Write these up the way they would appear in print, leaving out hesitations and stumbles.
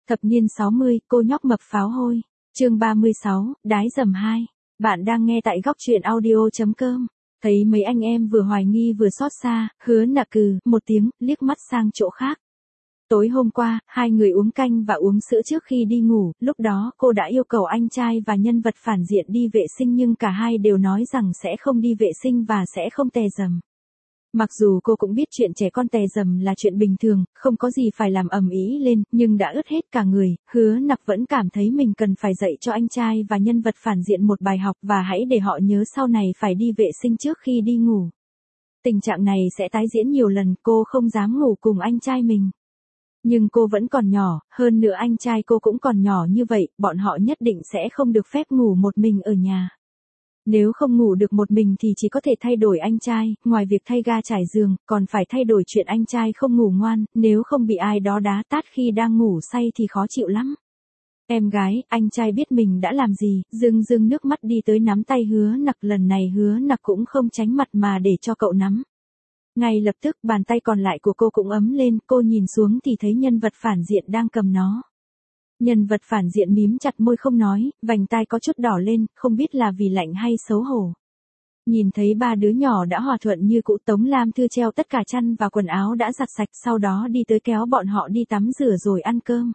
Thập niên 60, cô nhóc mập pháo hôi. Chương 36, đái dầm 2. Bạn đang nghe tại góc truyện audio.com. Thấy mấy anh em vừa hoài nghi vừa xót xa, Hứa Nặc một tiếng, liếc mắt sang chỗ khác. Tối hôm qua, hai người uống canh và uống sữa trước khi đi ngủ, lúc đó cô đã yêu cầu anh trai và nhân vật phản diện đi vệ sinh nhưng cả hai đều nói rằng sẽ không đi vệ sinh và sẽ không tè dầm. Mặc dù cô cũng biết chuyện trẻ con tè dầm là chuyện bình thường, không có gì phải làm ầm ĩ lên, nhưng đã ướt hết cả người, Hứa Nặc vẫn cảm thấy mình cần phải dạy cho anh trai và nhân vật phản diện một bài học và hãy để họ nhớ sau này phải đi vệ sinh trước khi đi ngủ. Tình trạng này sẽ tái diễn nhiều lần, cô không dám ngủ cùng anh trai mình. Nhưng cô vẫn còn nhỏ, hơn nữa anh trai cô cũng còn nhỏ như vậy, bọn họ nhất định sẽ không được phép ngủ một mình ở nhà. Nếu không ngủ được một mình thì chỉ có thể thay đổi anh trai, ngoài việc thay ga trải giường, còn phải thay đổi chuyện anh trai không ngủ ngoan, nếu không bị ai đó đá tát khi đang ngủ say thì khó chịu lắm. Em gái, anh trai biết mình đã làm gì, rưng nước mắt đi tới nắm tay Hứa Nặc, lần này Hứa Nặc cũng không tránh mặt mà để cho cậu nắm. Ngay lập tức bàn tay còn lại của cô cũng ấm lên, cô nhìn xuống thì thấy nhân vật phản diện đang cầm nó. Nhân vật phản diện mím chặt môi không nói, vành tai có chút đỏ lên, không biết là vì lạnh hay xấu hổ. Nhìn thấy ba đứa nhỏ đã hòa thuận như cũ, Tống Lam Thư treo tất cả chăn và quần áo đã giặt sạch, sau đó đi tới kéo bọn họ đi tắm rửa rồi ăn cơm.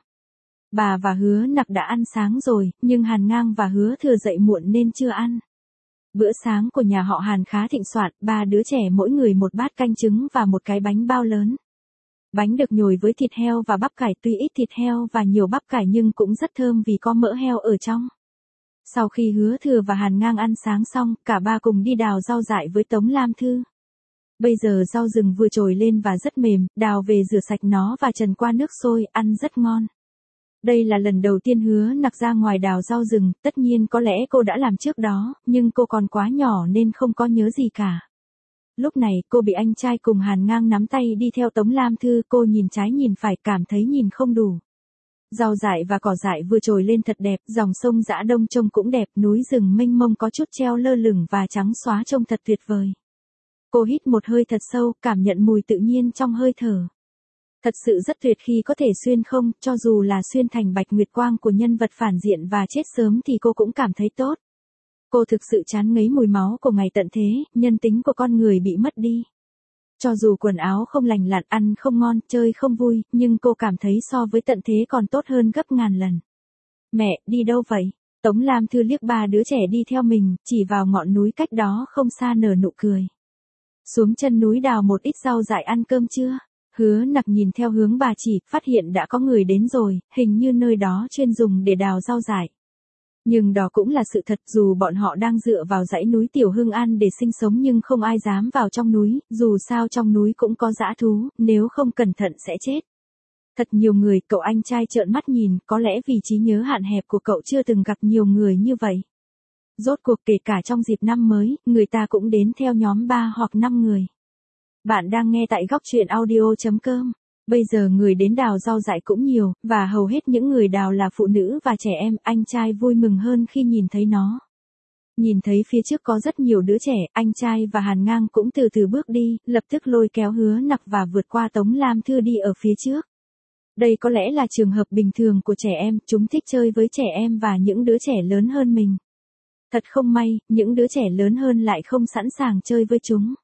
Bà và Hứa Nặc đã ăn sáng rồi, nhưng Hàn Ngang và Hứa Thừa dậy muộn nên chưa ăn. Bữa sáng của nhà họ Hàn khá thịnh soạn, ba đứa trẻ mỗi người một bát canh trứng và một cái bánh bao lớn. Bánh được nhồi với thịt heo và bắp cải, tuy ít thịt heo và nhiều bắp cải nhưng cũng rất thơm vì có mỡ heo ở trong. Sau khi Hứa Thừa và Hàn Ngang ăn sáng xong, cả ba cùng đi đào rau dại với Tống Lam Thư. Bây giờ rau rừng vừa trồi lên và rất mềm, đào về rửa sạch nó và trần qua nước sôi, ăn rất ngon. Đây là lần đầu tiên Hứa Nặc ra ngoài đào rau rừng, tất nhiên có lẽ cô đã làm trước đó, nhưng cô còn quá nhỏ nên không có nhớ gì cả. Lúc này, cô bị anh trai cùng Hàn Ngang nắm tay đi theo Tống Lam Thư, cô nhìn trái nhìn phải cảm thấy nhìn không đủ. Rau dại và cỏ dại vừa trồi lên thật đẹp, dòng sông Dã Đông trông cũng đẹp, núi rừng mênh mông có chút treo lơ lửng và trắng xóa trông thật tuyệt vời. Cô hít một hơi thật sâu, cảm nhận mùi tự nhiên trong hơi thở. Thật sự rất tuyệt khi có thể xuyên không, cho dù là xuyên thành Bạch Nguyệt Quang của nhân vật phản diện và chết sớm thì cô cũng cảm thấy tốt. Cô thực sự chán ngấy mùi máu của ngày tận thế, nhân tính của con người bị mất đi. Cho dù quần áo không lành lặn, ăn không ngon, chơi không vui, nhưng cô cảm thấy so với tận thế còn tốt hơn gấp ngàn lần. Mẹ, đi đâu vậy? Tống Lam Thư liếc ba đứa trẻ đi theo mình, chỉ vào ngọn núi cách đó không xa nở nụ cười. Xuống chân núi đào một ít rau dại ăn cơm chưa? Hứa Nặc nhìn theo hướng bà chỉ, phát hiện đã có người đến rồi, hình như nơi đó chuyên dùng để đào rau dại. Nhưng đó cũng là sự thật, dù bọn họ đang dựa vào dãy núi Tiểu Hưng An để sinh sống nhưng không ai dám vào trong núi, dù sao trong núi cũng có dã thú, nếu không cẩn thận sẽ chết. Thật nhiều người, cậu anh trai trợn mắt nhìn, có lẽ vì trí nhớ hạn hẹp của cậu chưa từng gặp nhiều người như vậy. Rốt cuộc kể cả trong dịp năm mới, người ta cũng đến theo nhóm 3 hoặc 5 người. Bạn đang nghe tại góc truyện audio.com. Bây giờ người đến đào rau dại cũng nhiều, và hầu hết những người đào là phụ nữ và trẻ em, anh trai vui mừng hơn khi nhìn thấy nó. Nhìn thấy phía trước có rất nhiều đứa trẻ, anh trai và Hàn Ngang cũng từ từ bước đi, lập tức lôi kéo Hứa Nặc và vượt qua Tống Lam Thư đi ở phía trước. Đây có lẽ là trường hợp bình thường của trẻ em, chúng thích chơi với trẻ em và những đứa trẻ lớn hơn mình. Thật không may, những đứa trẻ lớn hơn lại không sẵn sàng chơi với chúng.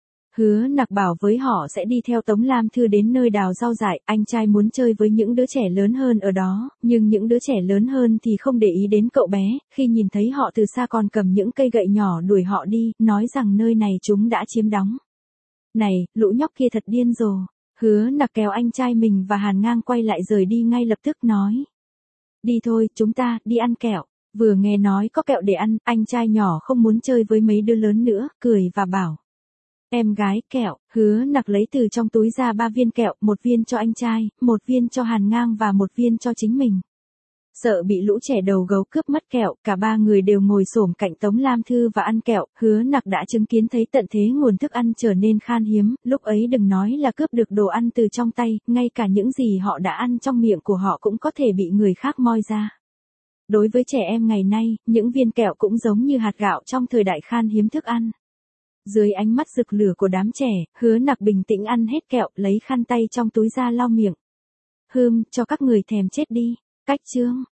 Hứa Nặc bảo với họ sẽ đi theo Tống Lam Thư đến nơi đào rau dại, anh trai muốn chơi với những đứa trẻ lớn hơn ở đó, nhưng những đứa trẻ lớn hơn thì không để ý đến cậu bé, khi nhìn thấy họ từ xa còn cầm những cây gậy nhỏ đuổi họ đi, nói rằng nơi này chúng đã chiếm đóng. Này, lũ nhóc kia thật điên rồ. Hứa Nặc kéo anh trai mình và Hàn Ngang quay lại rời đi ngay lập tức nói. Đi thôi, chúng ta, đi ăn kẹo. Vừa nghe nói có kẹo để ăn, anh trai nhỏ không muốn chơi với mấy đứa lớn nữa, cười và bảo. Em gái, kẹo. Hứa Nặc lấy từ trong túi ra 3 viên kẹo, một viên cho anh trai, một viên cho Hàn Ngang và một viên cho chính mình. Sợ bị lũ trẻ đầu gấu cướp mất kẹo, cả ba người đều ngồi xổm cạnh Tống Lam Thư và ăn kẹo. Hứa Nặc đã chứng kiến thấy tận thế nguồn thức ăn trở nên khan hiếm, lúc ấy đừng nói là cướp được đồ ăn từ trong tay, ngay cả những gì họ đã ăn trong miệng của họ cũng có thể bị người khác moi ra. Đối với trẻ em ngày nay, những viên kẹo cũng giống như hạt gạo trong thời đại khan hiếm thức ăn. Dưới ánh mắt rực lửa của đám trẻ, Hứa Nặc bình tĩnh ăn hết kẹo, lấy khăn tay trong túi ra lau miệng. Cho các người thèm chết đi. Cách chương